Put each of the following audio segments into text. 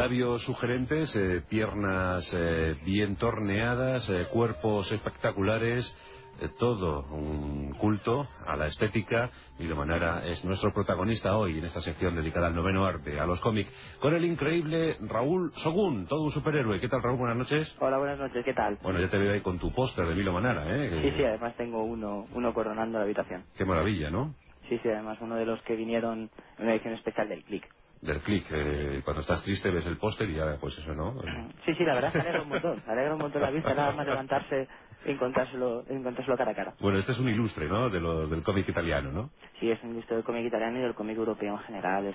Labios sugerentes, piernas bien torneadas, cuerpos espectaculares, todo un culto a la estética. Milo Manara es nuestro protagonista hoy en esta sección dedicada al noveno arte, a los cómics, con el increíble Raúl Sogún, todo un superhéroe. ¿Qué tal, Raúl? Buenas noches. Hola, buenas noches, ¿qué tal? Bueno, ya te veo ahí con tu póster de Milo Manara, Sí, sí, además tengo uno coronando la habitación. Qué maravilla, ¿no? Sí, sí, además uno de los que vinieron en una edición especial del Click. Del Click, cuando estás triste ves el póster y ya, pues eso, ¿no? Sí, sí, la verdad es que alegra un montón la vista, nada más levantarse y encontrárselo cara a cara. Bueno, este es un ilustre, ¿no? Del cómic italiano, ¿no? Sí, es un ilustre del cómic italiano y del cómic europeo en general,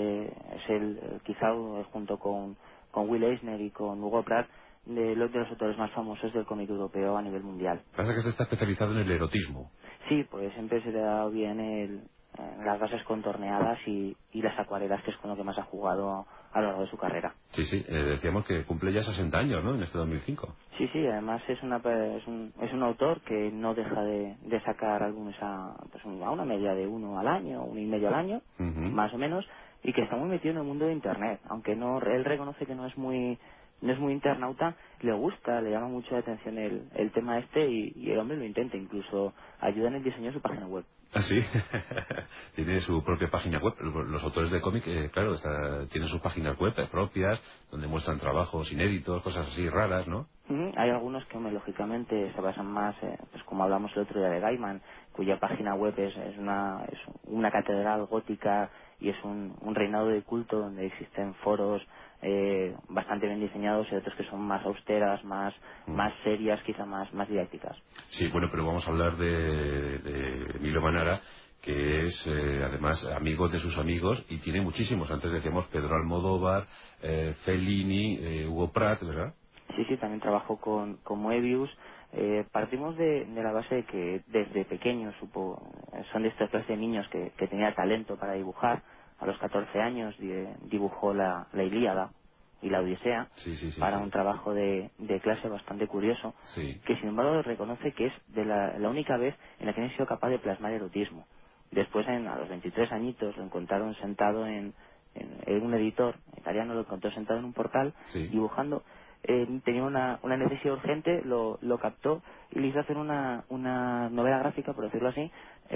quizá junto con Will Eisner y con Hugo Pratt, de los autores más famosos del cómic europeo a nivel mundial. Pasa que este está especializado en el erotismo. Sí, pues siempre se le ha dado bien las bases contorneadas y las acuarelas, que es con lo que más ha jugado a lo largo de su carrera. Sí, sí, decíamos que cumple ya 60 años, ¿no? En este 2005. Sí, sí, además es un autor que no deja de sacar algunos a una media de uno al año, uno y medio al año, Ujú. más o menos, y que está muy metido en el mundo de Internet, aunque él reconoce que no es muy internauta, le gusta, le llama mucho la atención el tema este y el hombre lo intenta, incluso ayuda en el diseño de su página web. Ah, sí. Tiene su propia página web. Los autores de cómic, claro, tienen sus páginas web propias, donde muestran trabajos inéditos, cosas así raras, ¿no? Hay algunos que, lógicamente, se basan más, pues como hablamos el otro día de Gaiman, cuya página web es una catedral gótica y es un reinado de culto donde existen foros bastante bien diseñados y otros que son más austeras, Mm. más serias, quizá más didácticas. Sí, bueno, pero vamos a hablar de Milo Manara, que es además amigo de sus amigos y tiene muchísimos. Antes decíamos Pedro Almodóvar, Fellini, Hugo Pratt, ¿verdad? Sí, sí, también trabajo con Moebius. Partimos de la base de que desde pequeño son de esta clase de niños que tenía talento para dibujar. A los 14 años dibujó la Ilíada y la Odisea Sí, sí, sí, para sí. un trabajo de clase bastante curioso, Sí. que sin embargo reconoce que es la única vez en la que ha sido capaz de plasmar erotismo. Después, a los 23 añitos, lo encontraron sentado en un editor italiano, lo encontró sentado en un portal Sí. dibujando. Tenía una necesidad urgente, lo captó y le hizo hacer una novela gráfica, por decirlo así,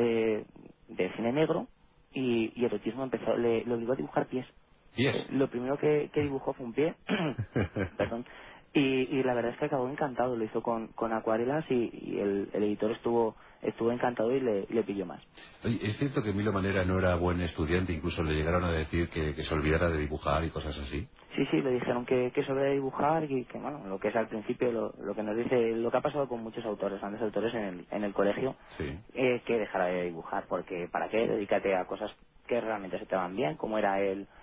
de cine negro y erotismo. Le obligó a dibujar pies. Yes. Lo primero que dibujó fue un pie, perdón, y la verdad es que acabó encantado, lo hizo con acuarelas y el editor estuvo encantado y le pilló más. Oye, ¿es cierto que Milo Manara no era buen estudiante? Incluso le llegaron a decir que se olvidara de dibujar y cosas así. Sí, sí, le dijeron que sobre dibujar y que, bueno, lo que es al principio, lo que nos dice, lo que ha pasado con muchos autores, grandes autores en el colegio, Sí. que dejara de dibujar, porque ¿para qué? Dedícate a cosas que realmente se te van bien, como era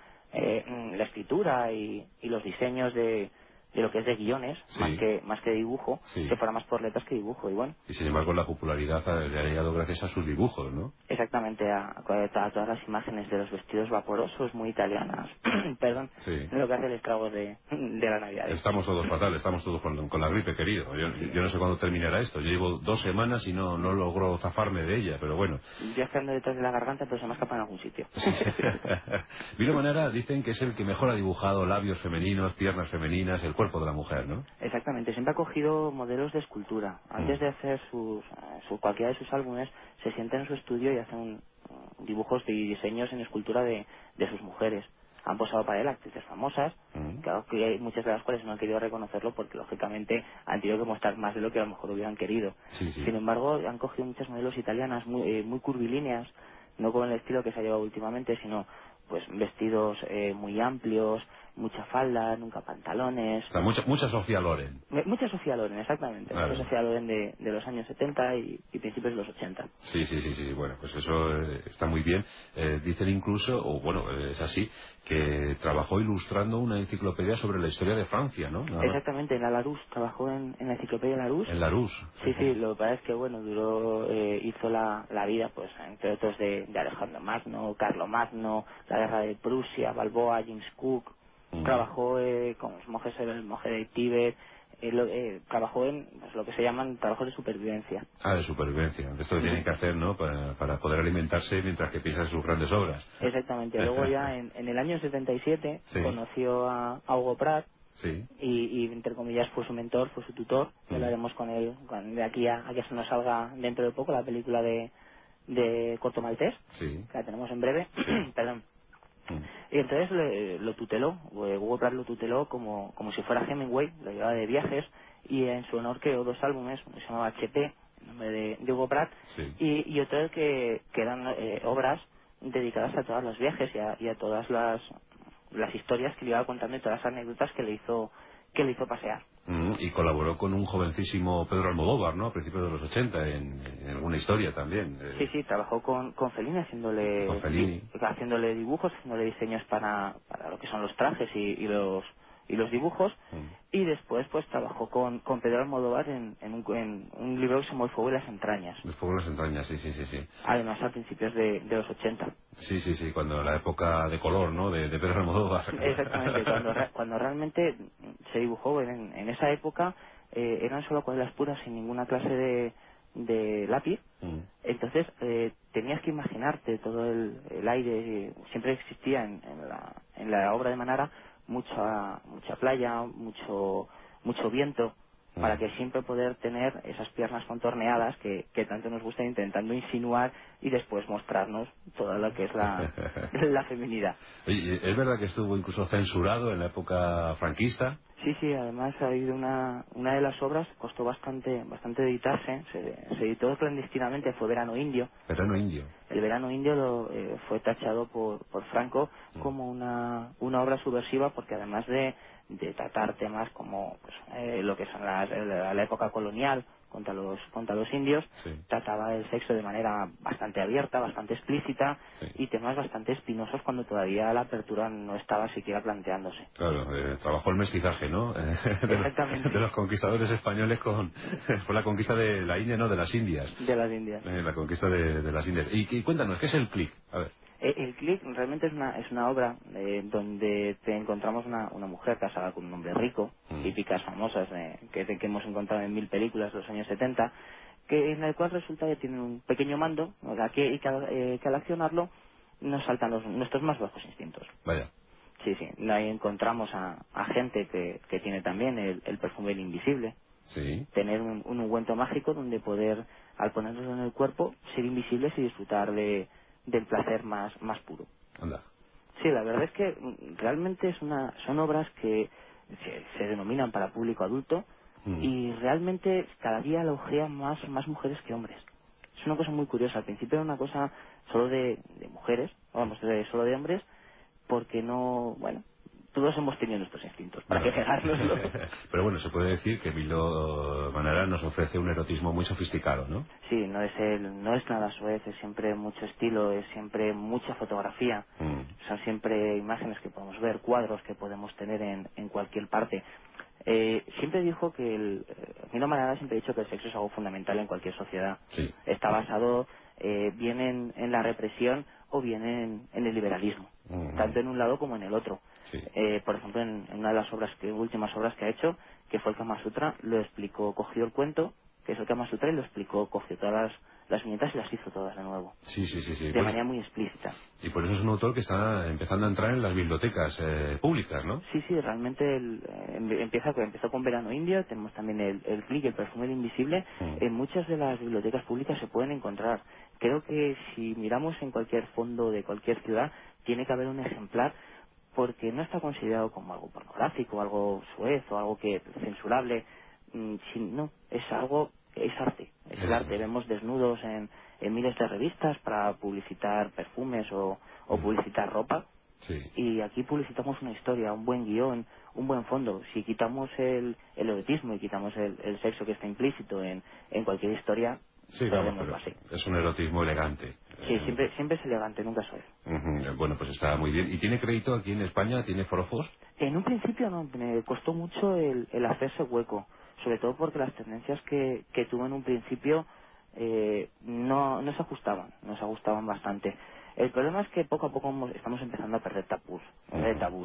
la escritura y los diseños de lo que es de guiones, Sí. más que dibujo, que Sí. fuera más por letras que dibujo, y bueno, Y sin embargo la popularidad le ha llegado gracias a sus dibujos, ¿no? exactamente a todas las imágenes de los vestidos vaporosos, muy italianas, perdón, Sí. lo que hace el estrago de la Navidad. Estamos todos fatal, estamos todos con la gripe, querido. Sí. Yo no sé cuándo terminará esto. Yo llevo 2 semanas y no logro zafarme de ella, pero bueno. Yo estoy ando detrás de la garganta, pero se me escapa en algún sitio. Sí. Milo Manara dicen que es el que mejor ha dibujado labios femeninos, piernas femeninas, el cuerpo de la mujer, ¿no? Exactamente, siempre ha cogido modelos de escultura. Mm. Antes de hacer cualquiera de sus álbumes, se sienta en su estudio y hace dibujos y diseños en escultura de sus mujeres. Han posado para él actrices famosas, Mm. claro que hay muchas de las cuales no han querido reconocerlo porque lógicamente han tenido que mostrar más de lo que a lo mejor hubieran querido. Sí, sí. Sin embargo, han cogido muchas modelos italianas muy curvilíneas, no con el estilo que se ha llevado últimamente, sino pues vestidos muy amplios, mucha falda, nunca pantalones. O sea, mucha Sofía Loren. Mucha Sofía Loren, exactamente. Mucha Claro. Sofía Loren de los años 70 y principios de los 80. Sí, sí, sí, sí. Bueno, pues eso está muy bien. Dicen incluso, o bueno, es así, que trabajó ilustrando una enciclopedia sobre la historia de Francia, ¿no? Nada más. Exactamente, en la Larousse, trabajó en la enciclopedia Larousse. En Larousse. Sí, sí, lo que pasa es que, bueno, hizo la vida, pues, entre otros de Alejandro Magno, Carlo Magno, la guerra de Prusia, Balboa, James Cook. Ujú. Trabajó con los monjes, el monje de Tíbet, trabajó en pues, lo que se llaman trabajos de supervivencia. Ah, de supervivencia, de esto que tienen que hacer, ¿no? Para poder alimentarse mientras que piensa en sus grandes obras. Exactamente. Luego ya en el año 77 Sí, conoció a Hugo Pratt sí. y entre comillas fue su mentor, fue su tutor. Hablaremos con él de aquí a que se nos salga dentro de poco la película de Corto Maltés, Sí, que la tenemos en breve. sí. Perdón. Y entonces lo tuteló, Hugo Pratt lo tuteló como si fuera Hemingway, lo llevaba de viajes y en su honor creó 2 álbumes, uno se llamaba HP, en nombre de Hugo Pratt, Sí. y otro que eran obras dedicadas a todos los viajes y a todas las historias que le iba contando y todas las anécdotas que le hizo pasear. Y colaboró con un jovencísimo Pedro Almodóvar, ¿no? A principios de los 80 en alguna historia también. Sí, sí, trabajó con Fellini Con Fellini. haciéndole dibujos, haciéndole diseños para lo que son los trajes y los dibujos. Y después pues trabajó con Pedro Almodóvar en un libro que se llamó El fuego y las entrañas. El fuego en las entrañas, sí, sí, sí, sí. Además a principios de los 80. Sí, sí, sí, cuando la época de color, ¿no? De Pedro Almodóvar. Exactamente, cuando realmente se dibujó en esa época eran solo acuarelas puras sin ninguna clase de lápiz. Entonces tenías que imaginarte todo el aire, siempre existía en la obra de Manara mucha playa, mucho viento, para que siempre poder tener esas piernas contorneadas que tanto nos gusta, intentando insinuar y después mostrarnos toda lo que es la feminidad. Oye, ¿es verdad que estuvo incluso censurado en la época franquista? Sí, sí, además ha habido una de las obras, costó bastante editarse, se editó clandestinamente, fue Verano Indio. Verano indio. El Verano Indio fue tachado por Franco como una obra subversiva porque además de tratar temas como pues, lo que son la época colonial contra los indios, Sí, trataba el sexo de manera bastante abierta, bastante explícita sí. y temas bastante espinosos cuando todavía la apertura no estaba siquiera planteándose. Claro, trabajó el mestizaje, ¿no? Exactamente, De los conquistadores españoles fue la conquista de la India, no, de las Indias. de las Indias. La conquista de las Indias. Y cuéntanos, ¿qué es el clic? A ver. El Click realmente es una obra donde te encontramos una mujer casada con un hombre rico, típicas famosas que hemos encontrado en 1000 películas de los años 70, en el cual resulta que tienen un pequeño mando que al accionarlo nos saltan nuestros más bajos instintos. Vaya. Sí, sí, ahí encontramos a gente que tiene también el perfume del invisible, Sí. tener un ungüento mágico donde poder, al ponerlo en el cuerpo, ser invisibles y disfrutar del placer más puro. Anda. Sí, la verdad es que realmente son obras que se denominan para público adulto y realmente cada día la ojean más mujeres que hombres. Es una cosa muy curiosa. Al principio era una cosa solo de mujeres, vamos, solo de hombres, porque no, bueno, todos hemos tenido nuestros instintos, para Bueno, que negárnoslo. pero bueno, se puede decir que Milo Manara nos ofrece un erotismo muy sofisticado, ¿no? Sí, no es nada suave, es siempre mucho estilo, es siempre mucha fotografía, son siempre imágenes que podemos ver, cuadros que podemos tener en cualquier parte. Siempre dijo que Milo Manara siempre ha dicho que el sexo es algo fundamental en cualquier sociedad. Sí. Está basado bien en la represión o bien en el liberalismo, tanto en un lado como en el otro. Sí. Por ejemplo, en una de las últimas obras que ha hecho, que fue el Kama Sutra, lo explicó, cogió el cuento, que es el Kama Sutra, y lo explicó, cogió todas las viñetas y las hizo todas de nuevo, Sí, sí, sí, sí. de Bueno, manera muy explícita. y por eso es un autor que está empezando a entrar en las bibliotecas públicas, ¿no? Sí, sí, realmente empezó con Verano Indio, tenemos también el Click, el perfume del invisible, en muchas de las bibliotecas públicas se pueden encontrar. Creo que si miramos en cualquier fondo de cualquier ciudad, tiene que haber un ejemplar porque no está considerado como algo pornográfico, algo soez o algo que censurable. No, es arte, es el arte. Vemos desnudos en miles de revistas para publicitar perfumes o publicitar ropa. Sí. Y aquí publicitamos una historia, un buen guión, un buen fondo. Si quitamos el erotismo y quitamos el sexo que está implícito en cualquier historia, Sí, vamos, perdemos pero así. es un erotismo elegante. Sí, siempre es elegante, nunca soy. Bueno, pues está muy bien. ¿Y tiene crédito aquí en España? ¿Tiene forofos? En un principio no, me costó mucho el hacerse hueco, sobre todo porque las tendencias que tuve en un principio no se ajustaban bastante. El problema es que poco a poco estamos empezando a perder tabús.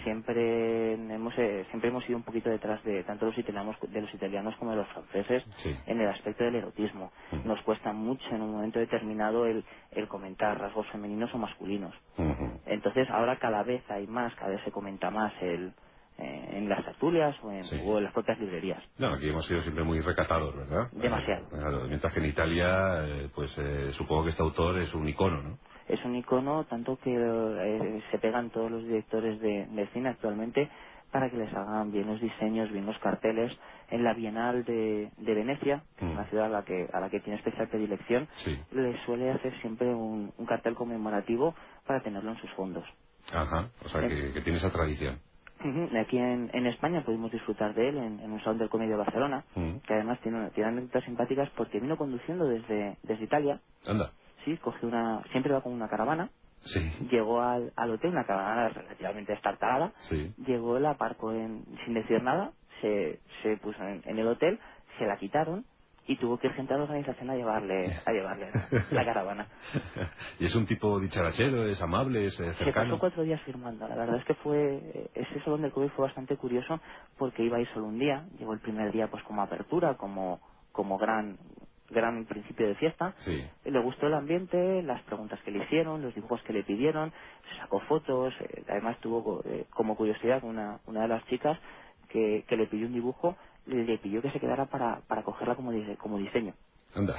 Siempre hemos ido un poquito detrás de tanto de los italianos como de los franceses Sí. en el aspecto del erotismo. Nos cuesta mucho en un momento determinado el comentar rasgos femeninos o masculinos. Entonces ahora cada vez se comenta más en las tertulias Sí. o en las propias librerías. No, aquí hemos sido siempre muy recatados, ¿verdad? Demasiado. Claro, mientras que en Italia, supongo que este autor es un icono, ¿no? Es un icono tanto que se pegan todos los directores de cine actualmente para que les hagan bien los diseños, bien los carteles. En la Bienal de Venecia, que es una ciudad a la que tiene especial predilección, Sí. le suele hacer siempre un cartel conmemorativo para tenerlo en sus fondos. Ajá, o sea que tiene esa tradición. Aquí en España pudimos disfrutar de él en un salón del cómic de Barcelona, que además tiene anécdotas simpáticas porque vino conduciendo desde Italia. Anda. Sí, siempre va con una caravana. Sí. Llegó al hotel, una caravana relativamente estartalada. Sí. Llegó, la aparcó sin decir nada, se puso en el hotel, se la quitaron y tuvo que ir gente a la organización a llevarle la caravana. ¿Y es un tipo dicharachero, es amable, es Se cercano? pasó 4 días firmando. La verdad es que ese salón del cómic fue bastante curioso porque iba a ir solo un día. Llegó el primer día pues como apertura, como gran principio de fiesta. Sí. Le gustó el ambiente, las preguntas que le hicieron, los dibujos que le pidieron, se sacó fotos. Además tuvo como curiosidad una de las chicas que le pidió un dibujo, le pidió que se quedara para cogerla como diseño. Anda.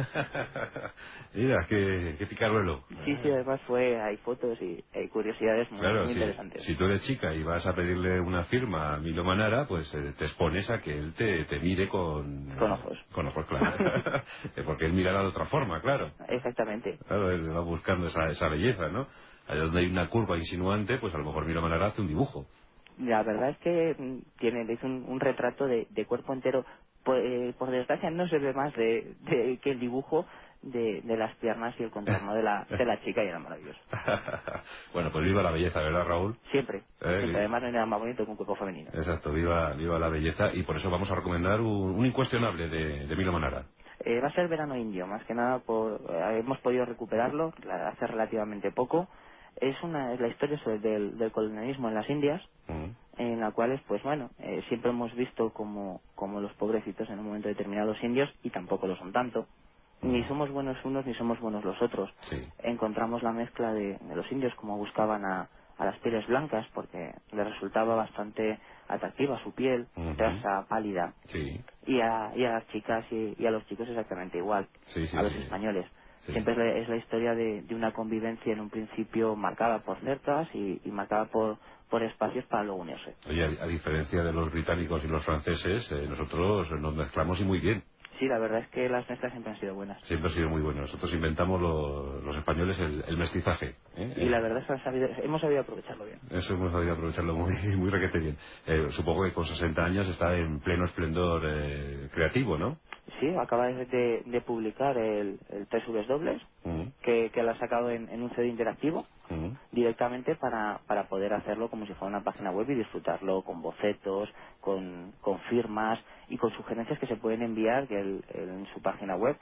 Mira, qué picaruelo. Sí, además hay fotos y hay curiosidades Claro, muy interesantes. si tú eres chica y vas a pedirle una firma a Milo Manara, pues te expones a que él te mire con Ojos. Con ojos, claro. Porque él mirará de otra forma, claro. Exactamente. Claro, él va buscando esa belleza, ¿no? Allá donde hay una curva insinuante, pues a lo mejor Milo Manara hace un dibujo. La verdad es que le hizo un retrato de cuerpo entero. Por desgracia no se ve más que el dibujo de las piernas y el contorno de la chica, y era maravilloso. Bueno, pues viva la belleza, ¿verdad, Raúl? Siempre. Además no hay nada más bonito que un cuerpo femenino. Exacto, viva la belleza, y por eso vamos a recomendar un incuestionable de Milo Manara. Va a ser Verano Indio, más que nada hemos podido recuperarlo hace relativamente poco. Es la historia del colonialismo en las Indias, en la cual siempre hemos visto como los pobrecitos en un momento determinado los indios, y tampoco lo son tanto, ni somos buenos unos ni somos buenos los otros. Sí. Encontramos la mezcla de los indios, como buscaban a las pieles blancas porque les resultaba bastante atractiva su piel, grasa, pálida. Sí. Y a las chicas y a los chicos exactamente igual, a los españoles. Sí. Siempre es la historia de una convivencia en un principio marcada por cercas y marcada por espacios para luego unirse. Oye, a diferencia de los británicos y los franceses, nosotros nos mezclamos y muy bien. Sí, la verdad es que las mezclas siempre han sido buenas. Siempre ha sido muy bueno. Nosotros inventamos los españoles el mestizaje. Y la verdad es que hemos sabido aprovecharlo bien. Eso hemos sabido aprovecharlo muy requete bien. Supongo que con 60 años está en pleno esplendor creativo, ¿no? Sí, acaba de publicar el Tres Vs Dobles, que lo ha sacado en un CD interactivo, directamente para poder hacerlo como si fuera una página web y disfrutarlo con bocetos, con firmas y con sugerencias que se pueden enviar, que él en su página web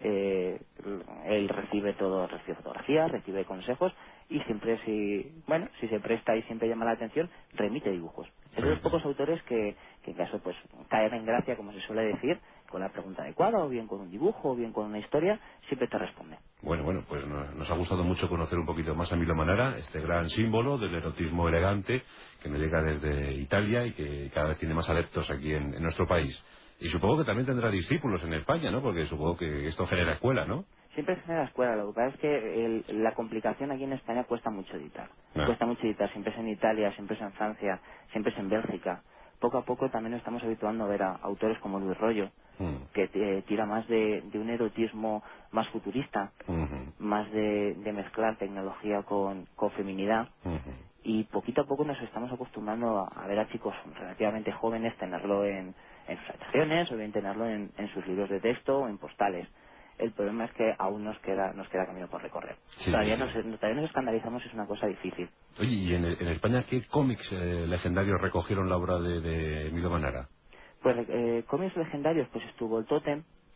él recibe fotografías, recibe consejos, y siempre si se presta y siempre llama la atención, remite dibujos. Es de los pocos autores que en caso caer en gracia, como se suele decir, con la pregunta adecuada, o bien con un dibujo, o bien con una historia, siempre te responde. Bueno, pues nos ha gustado mucho conocer un poquito más a Milo Manara, este gran símbolo del erotismo elegante que nos llega desde Italia y que cada vez tiene más adeptos aquí en nuestro país. Y supongo que también tendrá discípulos en España, ¿no? Porque supongo que esto genera escuela, ¿no? Siempre se genera escuela. Lo que pasa es que la complicación aquí en España cuesta mucho editar. Cuesta mucho editar. Siempre es en Italia, siempre es en Francia, siempre es en Bélgica. Poco a poco también nos estamos habituando a ver a autores como Luis Rollo, que tira más de un erotismo más futurista, más de mezclar tecnología con feminidad. Y poquito a poco nos estamos acostumbrando a ver a chicos relativamente jóvenes tenerlo en sus habitaciones, o bien tenerlo en sus libros de texto o en postales. El problema es que aún nos queda camino por recorrer. Todavía nos escandalizamos, es una cosa difícil. Oye, ¿y en España qué cómics legendarios recogieron la obra de Milo Manara? Pues cómics legendarios, pues estuvo el Tótem,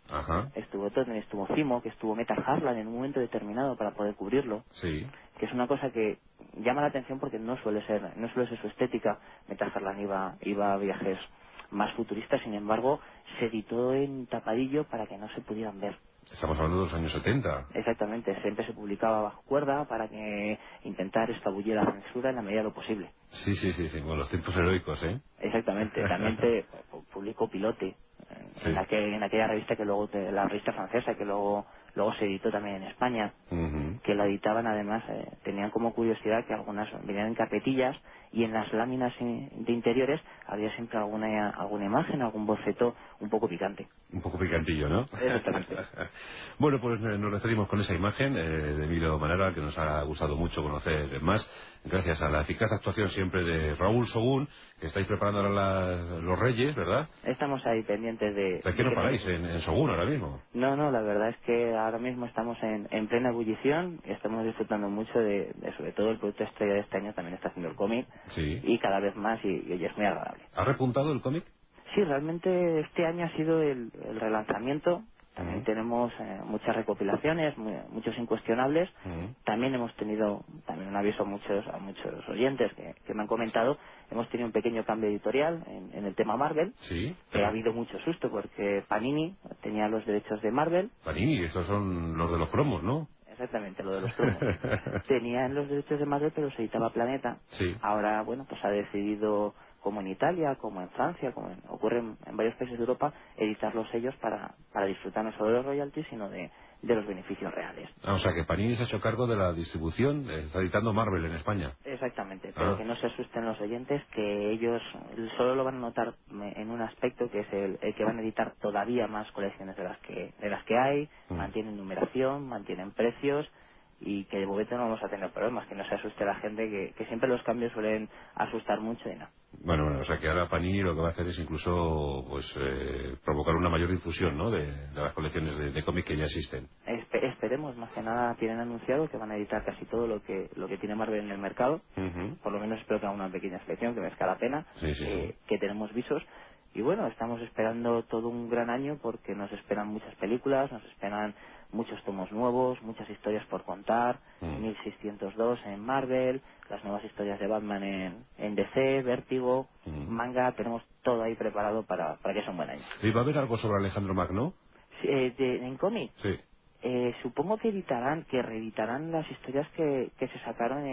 Ajá. estuvo Tottenham, estuvo Cimo, que estuvo Metal Harlan en un momento determinado para poder cubrirlo, Sí. que es una cosa que llama la atención porque no suele ser su estética. Metal Harlan iba a viajes más futuristas, sin embargo se editó en tapadillo para que no se pudieran ver. Estamos hablando de los años 70. Exactamente, siempre se publicaba bajo cuerda para que intentar escabullir la censura en la medida de lo posible. Sí, sí, sí, sí, con los tiempos heroicos, ¿eh? Exactamente, también publicó Pilote Sí. en aquella revista que luego, la revista francesa que luego se editó también en España, Ujú. que la editaban además, tenían como curiosidad que algunas venían en carpetillas y en las láminas de interiores había siempre alguna imagen, algún boceto un poco picante. Un poco picantillo, ¿no? Exactamente. Bueno, pues nos referimos con esa imagen de Emilio Manara, que nos ha gustado mucho conocer más, gracias a la eficaz actuación siempre de Raúl Sogún, que estáis preparando ahora los Reyes, ¿verdad? Estamos ahí pendientes ¿De qué de no que nos... paráis en Sogún ahora mismo? No, la verdad es que ahora mismo estamos en plena ebullición y estamos disfrutando mucho de sobre todo el producto estrella de este año también está haciendo el cómic Sí. y cada vez más y hoy es muy agradable. ¿Ha repuntado el cómic? Sí, realmente este año ha sido el relanzamiento. También Ujú, tenemos muchas recopilaciones, muchos incuestionables. ujú. También hemos tenido, también un aviso a muchos oyentes que me han comentado, hemos tenido un pequeño cambio editorial en el tema Marvel. Sí. Ha habido mucho susto porque Panini tenía los derechos de Marvel. Panini, estos son los de los cromos, ¿no? Exactamente, lo de los cromos. Tenían los derechos de Marvel, pero se editaba Planeta. Sí. Ahora, bueno, pues ha decidido, como en Italia, como en Francia, ocurre en varios países de Europa, editar los sellos para disfrutar no solo de los royalties, sino de los beneficios reales. Ah, o sea que Panini se ha hecho cargo de la distribución, está editando Marvel en España. Exactamente, pero Ah, que no se asusten los oyentes, que ellos solo lo van a notar en un aspecto que es el que van a editar todavía más colecciones de las que hay, mm. mantienen numeración, mantienen precios y que de momento no vamos a tener problemas, que no se asuste la gente, que siempre los cambios suelen asustar mucho y no. Bueno, o sea que ahora Panini lo que va a hacer es incluso pues provocar una mayor difusión, ¿no? De las colecciones de cómic que ya existen. Esperemos, más que nada tienen anunciado que van a editar casi todo lo que tiene Marvel en el mercado. Ujú. Por lo menos espero que haga una pequeña selección que merezca la pena, Sí, sí, sí. que tenemos visos. Y bueno, estamos esperando todo un gran año porque nos esperan muchas películas, nos esperan muchos tomos nuevos, muchas historias por contar, Mm. 1602 en Marvel, las nuevas historias de Batman en DC, Vértigo, Mm. manga, tenemos todo ahí preparado para que sea un buen año. ¿Y va a haber algo sobre Alejandro Magno? Sí, en cómic, Sí. supongo que reeditarán las historias que se sacaron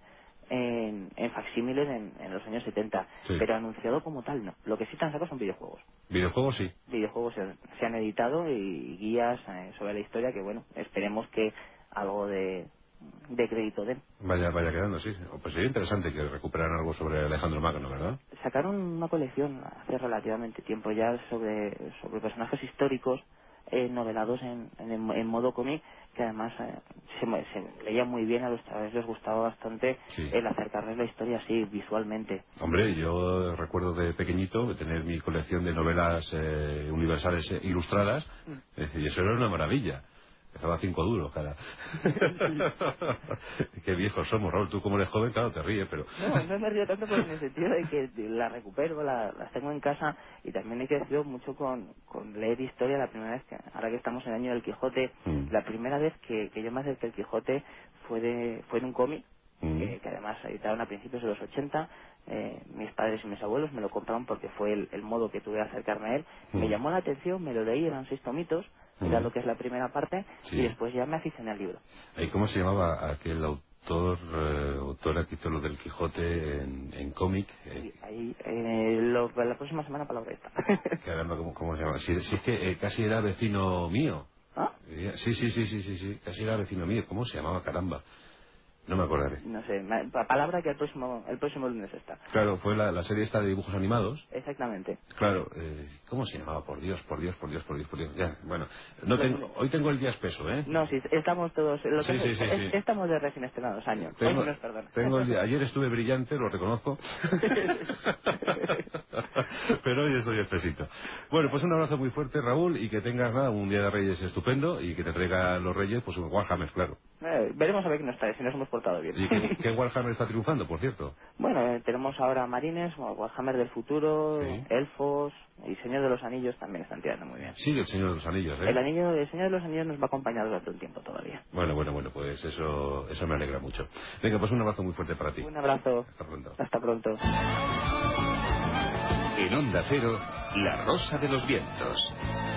en facsímiles en los años 70, Sí. pero anunciado como tal no. Lo que sí te han sacado son videojuegos. ¿Videojuegos sí? Videojuegos se han editado y guías sobre la historia que, bueno, esperemos que algo de crédito den. Vaya, vaya quedando, sí. Pues sería interesante que recuperaran algo sobre Alejandro Magno, ¿verdad? Sacaron una colección hace relativamente tiempo ya sobre personajes históricos novelados en modo cómic, que además se leía muy bien, a los chavales les gustaba bastante Sí. el acercarles la historia así visualmente. Hombre, yo recuerdo de pequeñito de tener mi colección de novelas universales ilustradas y eso era una maravilla. Estaba a 5 duros cada. Qué viejos somos, Raúl. Tú como eres joven, claro, te ríes, pero... No me río tanto por en el sentido de que la recupero, las tengo en casa y también he crecido mucho con leer historia. La primera vez ahora que estamos en el año del Quijote, Mm, la primera vez que yo me acerqué al Quijote fue en un cómic, mm, que además editaron a principios de los 80. Mis padres y mis abuelos me lo compraron porque fue el modo que tuve de acercarme a él. Me mm, llamó la atención, me lo leí, eran 6 tomitos, era mm. lo que es la primera parte, y Sí. después ya me aficioné al libro. ¿Y cómo se llamaba aquel autora que hizo lo del Quijote en cómic? Y ahí, la próxima semana palabra esta. Caramba, ¿cómo se llama? Si es que casi era vecino mío. ¿Ah? Sí, sí, sí, sí, sí, sí, casi era vecino mío. ¿Cómo se llamaba? Caramba. No me acordaré. No sé, palabra que el próximo lunes está. Claro, fue la serie esta de dibujos animados. Exactamente. Claro, ¿cómo se llamaba? Por Dios, por Dios, por Dios, por Dios, por Dios. Ya, bueno, no Lo- tengo, hoy tengo el día espeso, ¿eh? no, sí, estamos todos, Sí, sí, sí, sí. estamos de recién estrenados, año. Hoy sí Tengo, nos perdona. tengo el día. Ayer estuve brillante, lo reconozco. Pero hoy estoy espesito. Bueno, pues un abrazo muy fuerte, Raúl, y que tengas nada, un día de Reyes estupendo y que te traigan los Reyes, pues un Warhammer, claro. Veremos a ver qué nos trae, si nos hemos portado bien. ¿Y qué Warhammer está triunfando, por cierto? Bueno, tenemos ahora Marines, Warhammer del futuro, Sí. Elfos y Señor de los Anillos también están tirando muy bien. Sigue el Señor de los Anillos, ¿eh? El Señor de los Anillos nos va a acompañar durante un tiempo todavía. Bueno, pues eso me alegra mucho. Venga, pues un abrazo muy fuerte para ti. Un abrazo. Hasta pronto. Hasta pronto. En Onda Cero, La Rosa de los Vientos.